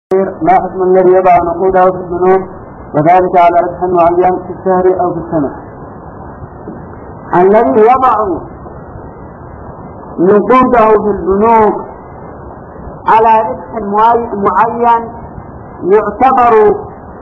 ما حكم الذي يضع نقوده في البنوك وذلك على ربح معين في الشهر أو في السنة؟ الذي يضع نقوده في البنوك على ربح معين يعتبر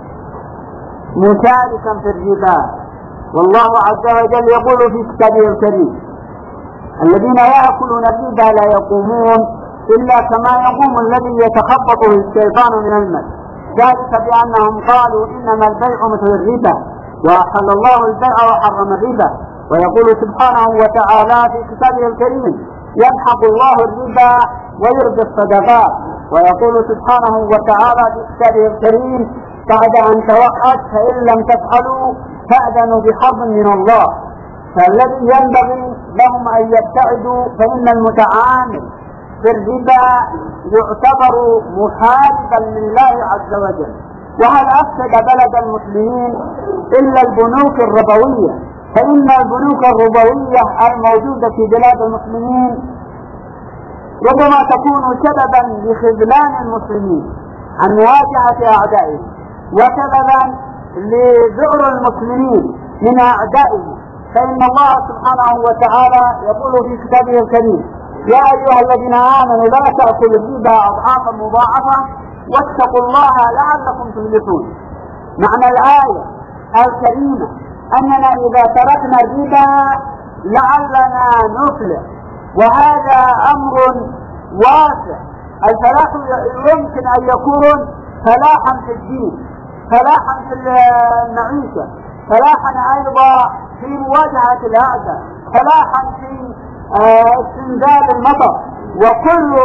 مشاركا في الربا، والله عز وجل يقول في كتابه الكريم: الذين يأكلون الربا لا يقومون إلا كما يقوم الذي يتخبطه الشيطان من المس، ذلك بأنهم قالوا إنما البيع مثل الربا وأحل الله البيع وحرم الربا. ويقول سبحانه وتعالى في كتابه الكريم: يمحق الله الربا ويربي الصدقات. ويقول سبحانه وتعالى في كتابه الكريم: بعد أن توعد فإن لم تفعلوا فأذنوا بحرب من الله. فالذي ينبغي لهم أن يبتعدوا، فإن المتعامل في الربا يعتبر محاربا لله عز وجل. وهل أفسد بلد المسلمين إلا البنوك الربوية، فإن البنوك الربوية الموجودة في بلاد المسلمين ربما تكون سببا لخذلان المسلمين عن مواجهة أعدائهم، وسببا لذعر المسلمين من أعدائهم. فإن الله سبحانه وتعالى يقول في كتابه الكريم: يا أيها الذين آمنوا لا تأكلوا الربا أضعافا مضاعفة واتقوا الله لعلكم تفلحون. معنى الآية الكريمة أننا إذا تركنا الربا لعلنا نفلح، وهذا أمر واسع. الفلاح يمكن أن يكون فلاحا في الدين، فلاحا في المعيشة، فلاحا أيضا في مواجهة الأعداء، فلاحا في استنزال المطر. وكل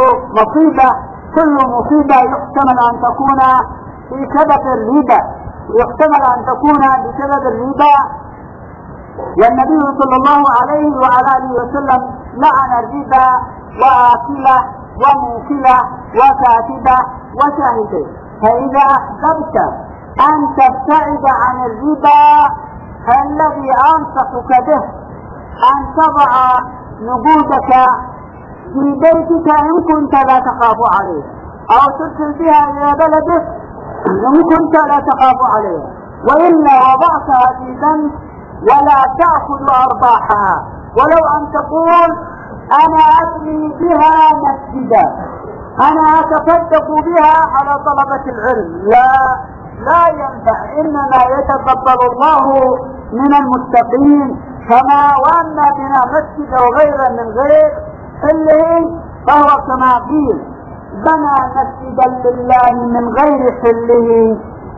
مصيبة يحتمل أن تكون بسبب الربا، يحتمل أن تكون بسبب الربا. والنبي صلى الله عليه وعلى آله وسلم لعن الربا وآكله وموكله وكاتبه وشاهده. فإذا أحببت أن تبتعد عن الربا فالذي أنصحك به أن تضع نقودك في بيتك إن كنت لا تخاف عليه، أو ترسل بها إلى بلدك إن كنت لا تخاف عليه، وإلا وضعتها في بنك ولا تأخذ أرباحها. ولو أن تقول: أنا أبني بها مسجدا، أنا أتصدق بها على طلبة العلم، لا ينفع. إنما يتقبل الله من المتقين. كما وأن بنا مسجد وغيرا من غير حله فهو كما قيل: بنى مسجدا لله من غير حله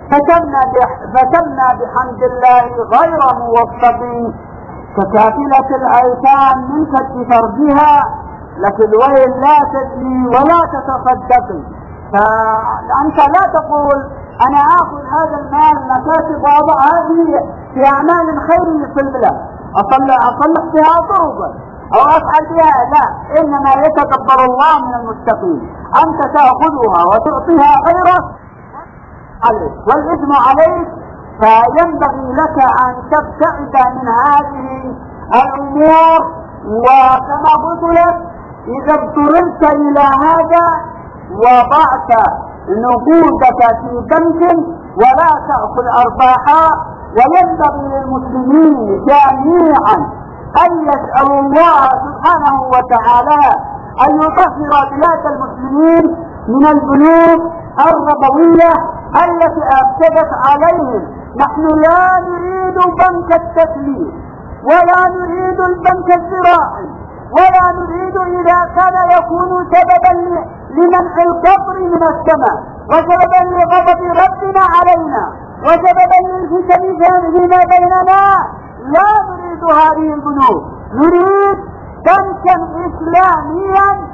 فتمنى بحمد الله غير موفق. ككافلة الأيتام من كتف فرجها لك الويل لا تزني ولا تتصدقي. فأنت لا تقول: أنا آخذ هذا المال مكاسب وأضعها في أعمال خير في البلاد، أصلح بها طرقا أو أفعل بها. لا، إنما يتكبر الله من المتقين. أنت تأخذها وتعطيها غيرك عليك والإثم عليك، فينبغي لك أن تبتعد من هذه الأمور. وكما قلت لك، إذا اضطررت إلى هذا وضعت نقودك في بنك ولا تأخذ أرباحها. وينبغي للمسلمين جميعا أن يسألوا الله سبحانه وتعالى أن يطهر بلاد المسلمين من البنوك الربوية التي أفسدت عليهم. نحن لا نريد بنك التسليم، ولا نريد البنك الزراعي، ولا نريد إذا كان يكون سببا لمنع القطر من السماء، وسببا لغضب ربنا علينا، وسببا للفتن فيما بيننا. لا نريد هذه البنوك، نريد بنكا إسلاميا.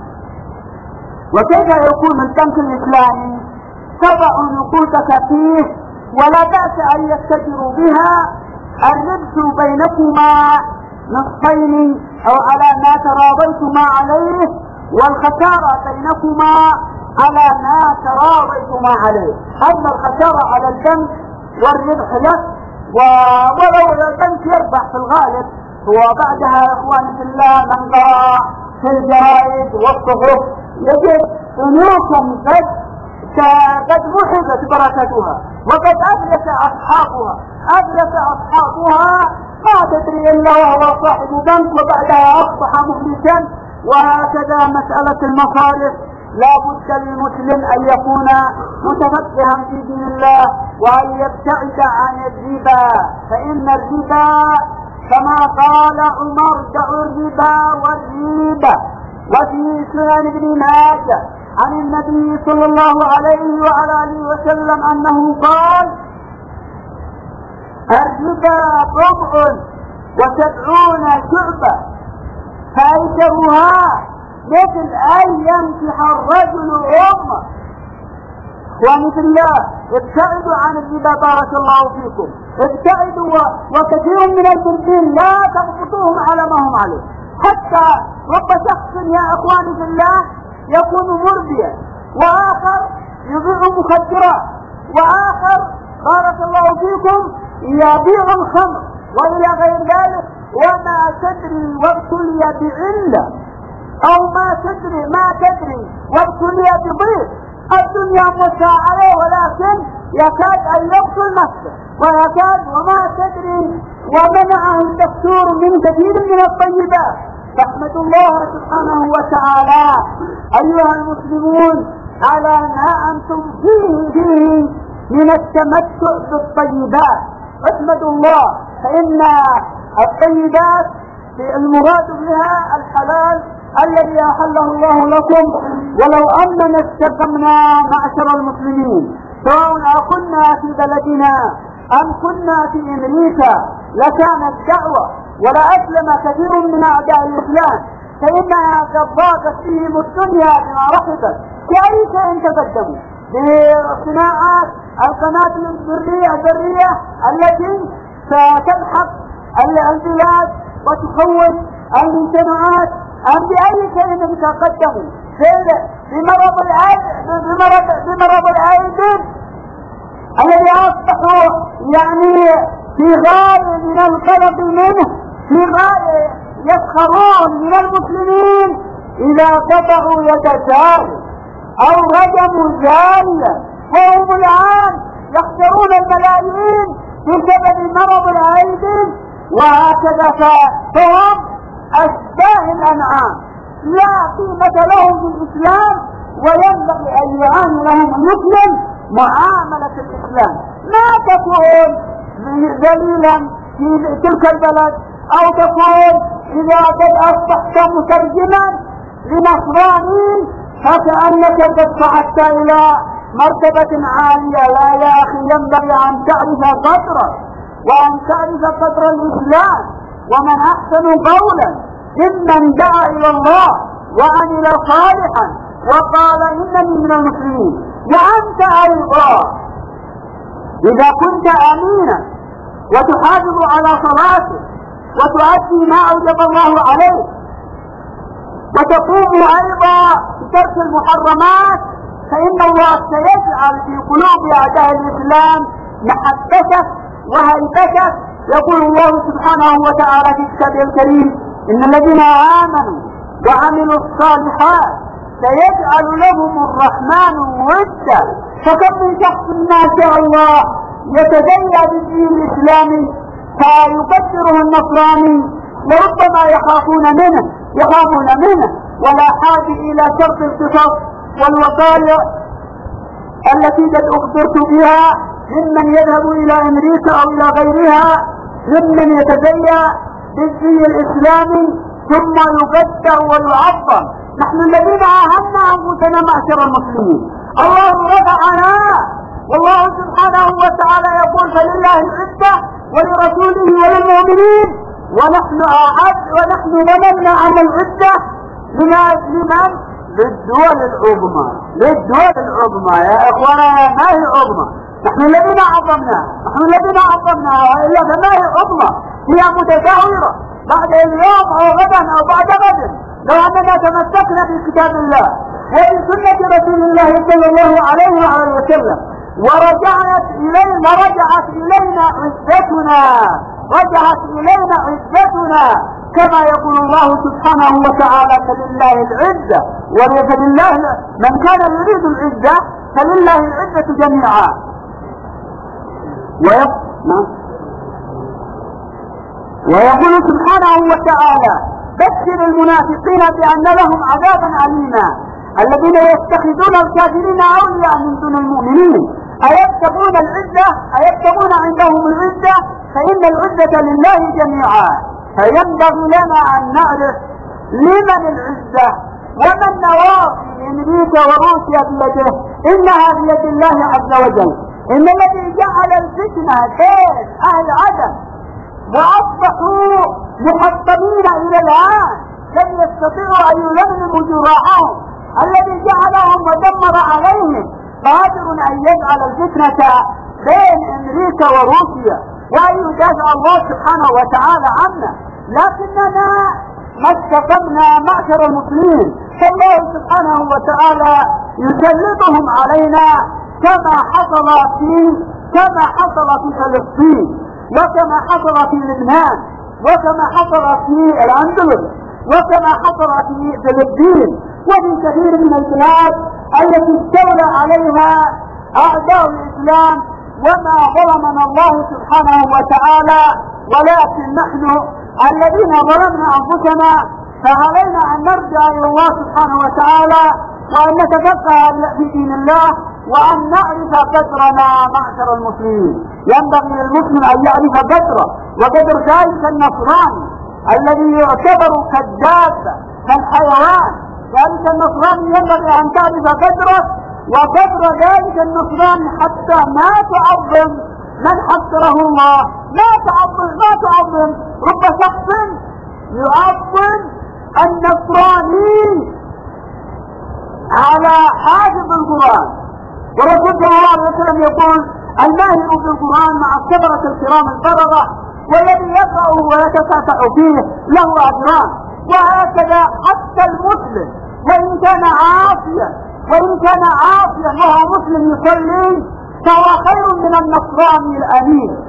وكيف يكون البنك الإسلامي؟ تضع نقودك فيه ولا بأس أن يتجروا بها، الربح بينكما نصفين أو على ما تراضيتما عليه، والخسارة بينكما على ما تراضيتما عليه. أما الخسارة على البنك والربح له، ولو البنك يربح في الغالب. وبعدها يا اخواني في الله من قرأ في الجرائد والصحف يجد بنوكا بس قد محبت بركتها وقد أفلس أصحابها ما تدري إلا وهو صاحب بنك وبعدها أصبح مفلسا. وهكذا مسألة المصارف لا بد للمسلم أن يكون متفقها في دين الله وأن يبتعد عن الربا، فإن الربا كما قال عمر دعوا الربا والريبة. وفي سنن ابن ماجه عن النبي صلى الله عليه وعلى آله وسلم أنه قال الربا 70 شعبة فأيسرها مثل أن ينكح الرجل أمه. ومثل الله ابتعدوا عن الربا بارك الله فيكم، ابتعدوا. وكثير من المسلمين لا تضبطوهم على ما هم عليه، حتى رب شخص يا اخواني في الله يكون مربيا، واخر يبيع مخدرات، واخر بارك الله فيكم يبيع الخمر والى غير ذلك، وما تدري وابتلي بعله او ما تدري وابتلي بضيق. الدنيا مساعدة ولكن يكاد ان يقتل نفسه، وما تدري ومنعه الدستور من كثير من الطيبات. فاحمد الله سبحانه وتعالى ايها المسلمون على ما انتم فيه من التمتع بالطيبات. احمدوا الله، فان الطيبات المراد بها الحلال الذي احله الله لكم. ولو اننا استقمنا معشر المسلمين سواء كنا في بلدنا ام كنا في امريكا لكانت دعوه ولاسلم كثير من اعداء الاسلام، فانها قد ضاقت فيهم الدنيا بما رحبت. باي شيء تقدموا بصناعات القناه الذريه التي ستلحق البلاد وتخوف المجتمعات، أم بأي شيء تقدموا بمرض الأيدي الذي أصبحوا يعني في غاية من القلق منه، في غاية يسخرون من المسلمين إذا قطعوا يد جاري أو رجموا جاريا، وهم الآن يخسرون الملايين بسبب مرض الأيدي. وهكذا فهم أشباه الأنعام لا قيمة لهم في الإسلام، وينبغي أن يعامل لهم المسلم معاملة الإسلام. ما تكون ذليلا في تلك البلد، أو تكون إذا قد أصبحت مترجما لنصراني فكأنك قد صعدت إلى مرتبة عالية. لا يا أخي، ينبغي أن تعرف قدرك وأن تعرف قدر الإسلام. ومن أحسن قولا ممن دعا إلى الله وعمل صالحا وقال إنني من المسلمين. وأنت أيضا إذا كنت أمينا وتحافظ على صلاتك وتؤدي ما أوجب الله عليك وتقوم أيضا بترك المحرمات، فإن الله سيجعل في قلوب أعداء الإسلام محبتك وهيبتك. يقول الله سبحانه وتعالى في كتابه الكريم إن الذين آمنوا وعملوا الصالحات سيجعل لهم الرحمن ودا. فكم من شخص ما شاء الله يتدين بالدين الإسلامي فيبشره النصراني وربما يخافون منه ولا حاجة إلى شرط القصص والوصايا التي قد أخبرت بها ممن يذهب إلى أمريكا أو إلى غيرها ممن يتدين بالدين الإسلامي ثم يقدر ويعظم. نحن الذين عاهدنا أنفسنا معشر المسلمين الله رفعنا، والله سبحانه وتعالى يقول فلله العزة ولرسوله وللمؤمنين، ونحن ضمننا عن العزة لمن؟ للدول العظمى يا إخوانا. ما هي عظمى؟ نحن الذين عظمناها، وإلا فما هي عظمى؟ هي متداولة بعد اليوم أو غدا أو بعد غد. لو أننا تمسكنا بكتاب الله وبسنة رسول الله صلى الله عليه وسلم ورجعت إلينا عزتنا كما يقول الله سبحانه وتعالى فلله العزة ولله من كان يريد العزة فلله العزة جميعا. ويقول سبحانه وتعالى: بشر المنافقين بأن لهم عذابا أليما الذين يتخذون الكافرين أولياء من دون المؤمنين أيبتغون العزة أيبتغون عندهم العزة فإن العزة لله جميعا. فينبغي لنا أن نعرف لمن العزة ومن نواصي أمريكا وروسيا بيده، إنها بيد الله عز وجل. إن الذي جعل الفتنة بين أهل عدن وأصبحوا محطمين إلى الآن لم يستطيعوا أن يلملموا جراحهم، الذي جعلهم ودمر عليهم قادر أن يجعل الفتنة بين أمريكا وروسيا وأن يدافع الله سبحانه وتعالى عنا. لكننا ما استقمنا معشر المسلمين، فالله سبحانه وتعالى يسلطهم علينا كما حصل في فلسطين، وكما حصل في لبنان، وكما حصل في الأندلس، وكما حصل في فلسطين، وفي كثير من البلاد التي استولى عليها أعداء الإسلام. وما ظلمنا الله سبحانه وتعالى، ولكن نحن الذين ظلمنا أنفسنا، فعلينا أن نرجع إلى الله سبحانه وتعالى وأن نتفقه في دين الله وأن نعرف قدرنا معشر المسلمين. ينبغي للمسلم أن يعرف قدره وقدر ذلك النصراني الذي يعتبر كالدابة كالحيوان. ذلك النصراني ينبغي أن تعرف قدره وقدر ذلك النصراني حتى ما تعظم من حصره الله، ما تعظم رب شخص يعظم النصراني على حافظ القرآن. ورسول صلى الله عليه وسلم يقول: الماهر بالقرآن مع السبرة الكرام البررة، والذي يقرأه ويتساتع فيه له أجران. وهكذا حتى المسلم وإن كان عاصيا وهو مسلم يصلي فهو خير من النصراني الأمين.